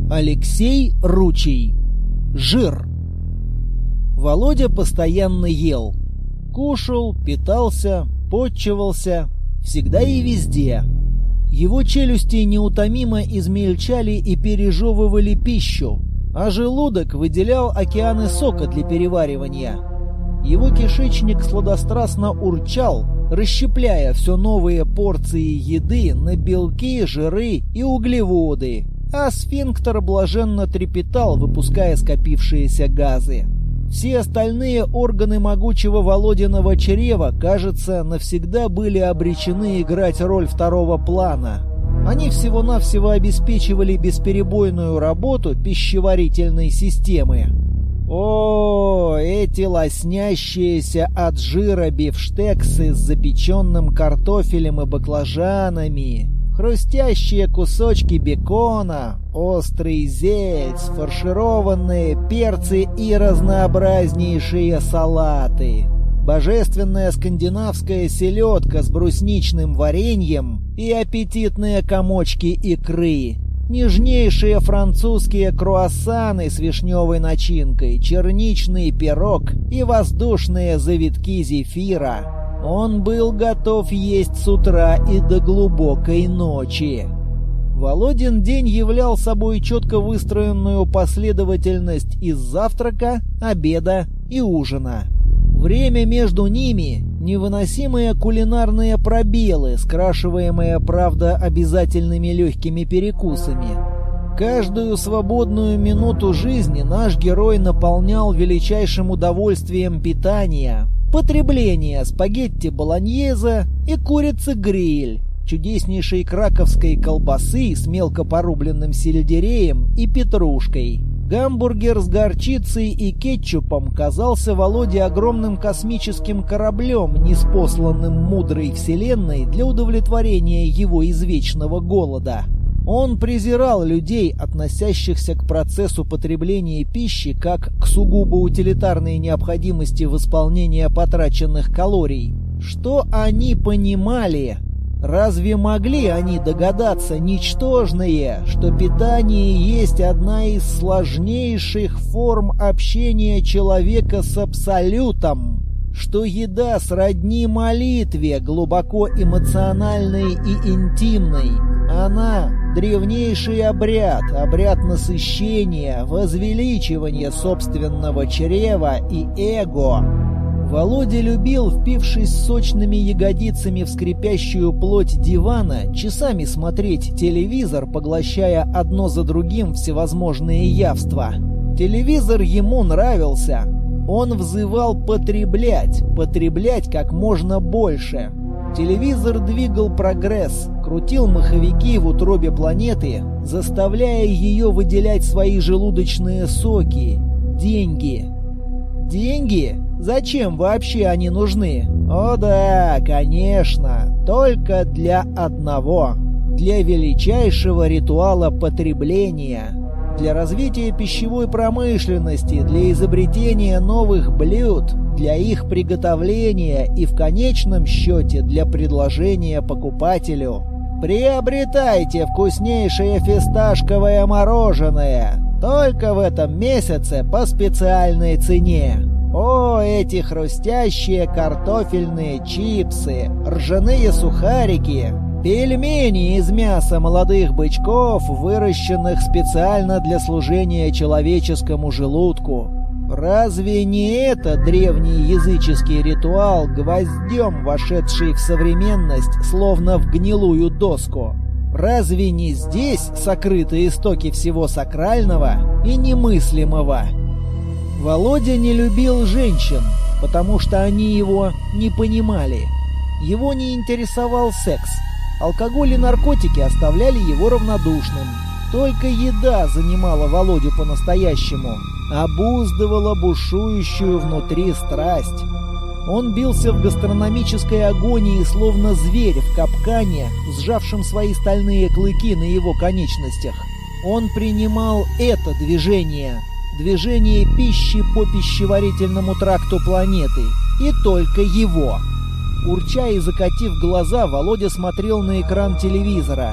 Алексей Ручей. Жир. Володя постоянно ел. Кушал, питался, потчевался. Всегда и везде. Его челюсти неутомимо измельчали и пережевывали пищу, а желудок выделял океаны сока для переваривания. Его кишечник сладострастно урчал, расщепляя все новые порции еды на белки, жиры и углеводы, а сфинктер блаженно трепетал, выпуская скопившиеся газы. Все остальные органы могучего Володиного чрева, кажется, навсегда были обречены играть роль второго плана. Они всего-навсего обеспечивали бесперебойную работу пищеварительной системы. О, эти лоснящиеся от жира бифштексы с запеченным картофелем и баклажанами, хрустящие кусочки бекона, острый зельц, фаршированные перцы и разнообразнейшие салаты, божественная скандинавская селедка с брусничным вареньем и аппетитные комочки икры, нежнейшие французские круассаны с вишневой начинкой, черничный пирог и воздушные завитки зефира. Он был готов есть с утра и до глубокой ночи. Володин день являл собой четко выстроенную последовательность из завтрака, обеда и ужина. Время между ними — невыносимые кулинарные пробелы, скрашиваемые, правда, обязательными легкими перекусами. Каждую свободную минуту жизни наш герой наполнял величайшим удовольствием питания — потребление спагетти болоньезе и курицы-гриль, чудеснейшей краковской колбасы с мелко порубленным сельдереем и петрушкой. Гамбургер с горчицей и кетчупом казался Володе огромным космическим кораблем, ниспосланным мудрой вселенной для удовлетворения его извечного голода. Он презирал людей, относящихся к процессу потребления пищи как к сугубо утилитарной необходимости восполнения потраченных калорий. Что они понимали? Разве могли они догадаться, ничтожные, что питание есть одна из сложнейших форм общения человека с Абсолютом? Что еда сродни молитве, глубоко эмоциональной и интимной? Она — древнейший обряд, обряд насыщения, возвеличивания собственного чрева и эго. Володя любил, впившись сочными ягодицами в скрипящую плоть дивана, часами смотреть телевизор, поглощая одно за другим всевозможные явства. Телевизор ему нравился. Он взывал потреблять как можно больше. Телевизор двигал прогресс, крутил маховики в утробе планеты, заставляя ее выделять свои желудочные соки. Деньги. Деньги? Зачем вообще они нужны? О да, конечно, только для одного. Для величайшего ритуала потребления. Для развития пищевой промышленности, для изобретения новых блюд, для их приготовления и в конечном счете для предложения покупателю. Приобретайте вкуснейшее фисташковое мороженое. Только в этом месяце по специальной цене. О, эти хрустящие картофельные чипсы, ржаные сухарики, пельмени из мяса молодых бычков, выращенных специально для служения человеческому желудку. Разве не это древний языческий ритуал, гвоздем вошедший в современность, словно в гнилую доску? Разве не здесь сокрыты истоки всего сакрального и немыслимого? Володя не любил женщин, потому что они его не понимали. Его не интересовал секс. Алкоголь и наркотики оставляли его равнодушным. Только еда занимала Володю по-настоящему, обуздывала бушующую внутри страсть. Он бился в гастрономической агонии, словно зверь в капкане, сжавшем свои стальные клыки на его конечностях. Он принимал это движение пищи по пищеварительному тракту планеты, и только его. Урча и закатив глаза, Володя смотрел на экран телевизора.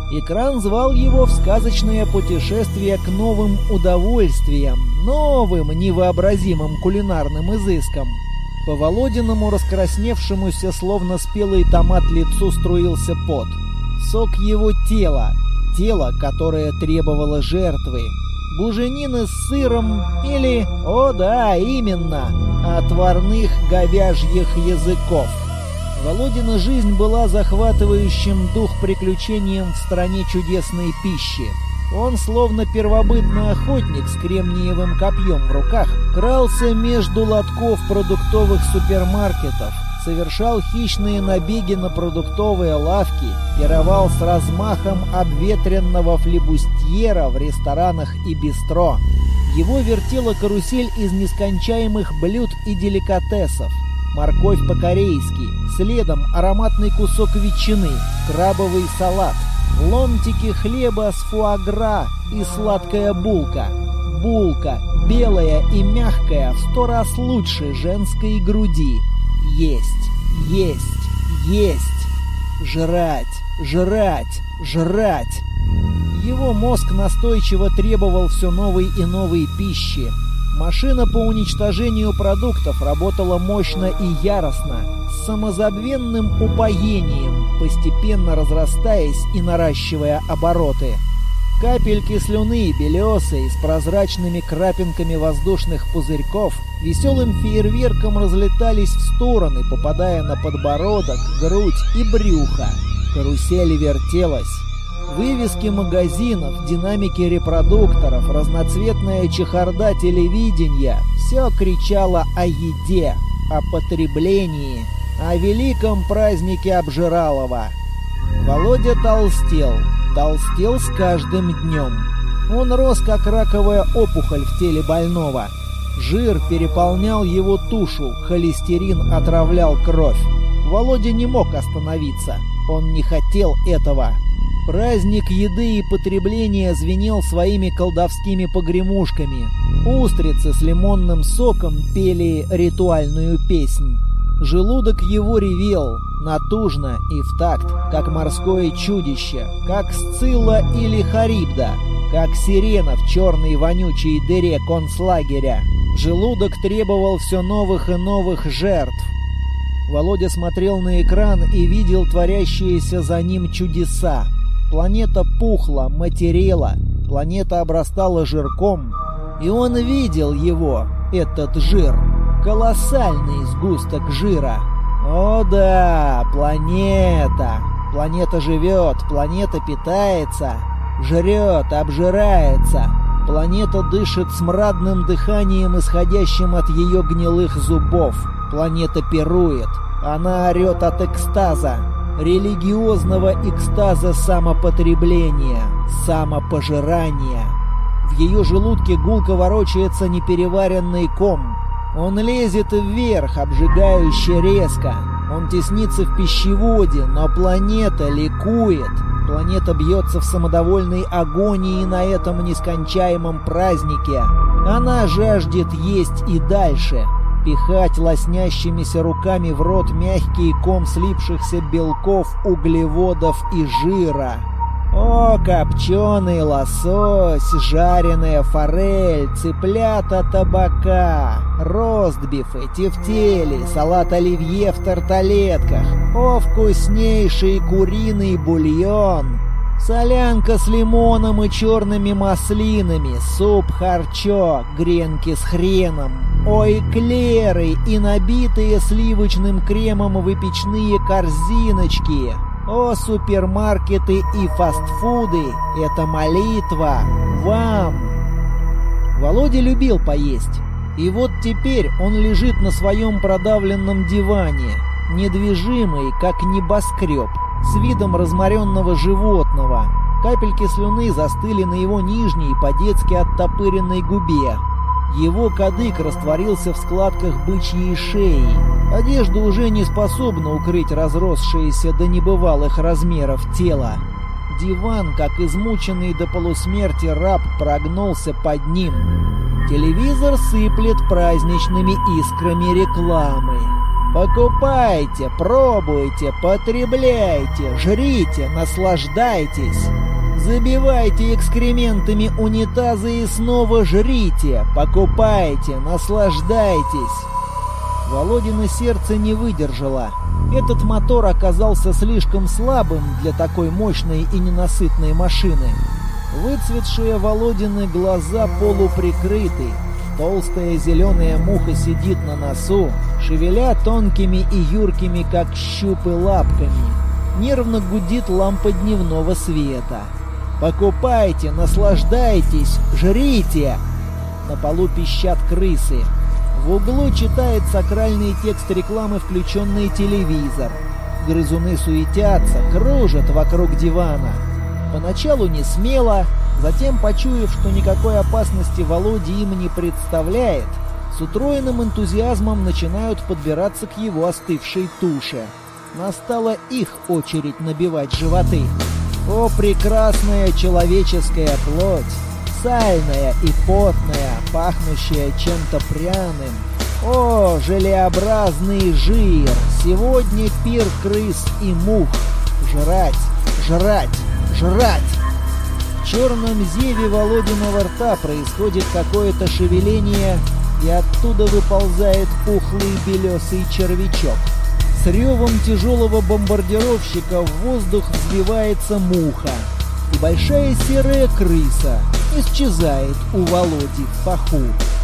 Экран звал его в сказочное путешествие к новым удовольствиям, новым невообразимым кулинарным изыскам. По Володиному раскрасневшемуся, словно спелый томат, лицу струился пот. Сок его тела, которое требовало жертвы. Буженины с сыром или, о да, именно, отварных говяжьих языков. Володина жизнь была захватывающим дух приключением в стране чудесной пищи. Он, словно первобытный охотник с кремниевым копьем в руках, крался между лотков продуктовых супермаркетов, совершал хищные набеги на продуктовые лавки, пировал с размахом обветренного флебустьера в ресторанах и бистро. Его вертела карусель из нескончаемых блюд и деликатесов. Морковь по-корейски, следом ароматный кусок ветчины, крабовый салат, ломтики хлеба с фуагра и сладкая булка. Булка, белая и мягкая, в 100 раз лучше женской груди. Есть, есть, есть. Жрать, жрать, жрать. Его мозг настойчиво требовал все новой и новой пищи. Машина по уничтожению продуктов работала мощно и яростно, с самозабвенным упоением, постепенно разрастаясь и наращивая обороты. Капельки слюны, белесые, с прозрачными крапинками воздушных пузырьков, веселым фейерверком разлетались в стороны, попадая на подбородок, грудь и брюхо. Карусель вертелась. Вывески магазинов, динамики репродукторов, разноцветная чехарда телевидения — все кричало о еде, о потреблении, о великом празднике Обжиралова. Володя толстел с каждым днем. Он рос, как раковая опухоль в теле больного. Жир переполнял его тушу, холестерин отравлял кровь. Володя не мог остановиться, он не хотел этого. Праздник еды и потребления звенел своими колдовскими погремушками. Устрицы с лимонным соком пели ритуальную песнь. Желудок его ревел, натужно и в такт, как морское чудище, как Сцилла или Харибда, как сирена в черной вонючей дыре концлагеря. Желудок требовал все новых и новых жертв. Володя смотрел на экран и видел творящиеся за ним чудеса. Планета пухла, матерела, планета обрастала жирком, и он видел его, этот жир, колоссальный сгусток жира. О да, планета! Планета живет, планета питается, жрет, обжирается. Планета дышит смрадным дыханием, исходящим от ее гнилых зубов. Планета пирует, она орет от экстаза. Религиозного экстаза самопотребления, самопожирания. В ее желудке гулко ворочается непереваренный ком. Он лезет вверх, обжигающе резко. Он теснится в пищеводе, но планета ликует. Планета бьется в самодовольной агонии на этом нескончаемом празднике. Она жаждет есть и дальше. Пихать лоснящимися руками в рот мягкий ком слипшихся белков, углеводов и жира. О, копченый лосось, жареная форель, цыплята табака, ростбифы, тефтели, салат оливье в тарталетках. О, вкуснейший куриный бульон! Солянка с лимоном и черными маслинами, суп харчо, гренки с хреном. Ой, эклеры и набитые сливочным кремом выпечные корзиночки. О, супермаркеты и фастфуды, это молитва вам. Володя любил поесть. И вот теперь он лежит на своем продавленном диване, недвижимый, как небоскреб, с видом разморенного животного. Капельки слюны застыли на его нижней, по-детски оттопыренной губе. Его кадык растворился в складках бычьей шеи. Одежда уже не способна укрыть разросшееся до небывалых размеров тело. Диван, как измученный до полусмерти раб, прогнулся под ним. Телевизор сыплет праздничными искрами рекламы. Покупайте, пробуйте, потребляйте, жрите, наслаждайтесь. Забивайте экскрементами унитазы и снова жрите, покупайте, наслаждайтесь. Володино сердце не выдержало. Этот мотор оказался слишком слабым для такой мощной и ненасытной машины. Выцветшие Володины глаза полуприкрыты. Толстая зеленая муха сидит на носу, шевеля тонкими и юркими, как щупы, лапками. Нервно гудит лампа дневного света. «Покупайте, наслаждайтесь, жрите!» На полу пищат крысы. В углу читает сакральный текст рекламы включенный телевизор. Грызуны суетятся, кружат вокруг дивана. Поначалу не смело, затем, почуяв, что никакой опасности Володе им не представляет, с утроенным энтузиазмом начинают подбираться к его остывшей туше. Настала их очередь набивать животы. О, прекрасная человеческая плоть! Сальная и потная, пахнущая чем-то пряным. О, желеобразный жир! Сегодня пир крыс и мух. Жрать, жрать, жрать! В черном зеве Володиного рта происходит какое-то шевеление, и оттуда выползает пухлый белесый червячок. С ревом тяжелого бомбардировщика в воздух взбивается муха, и большая серая крыса исчезает у Володи в паху.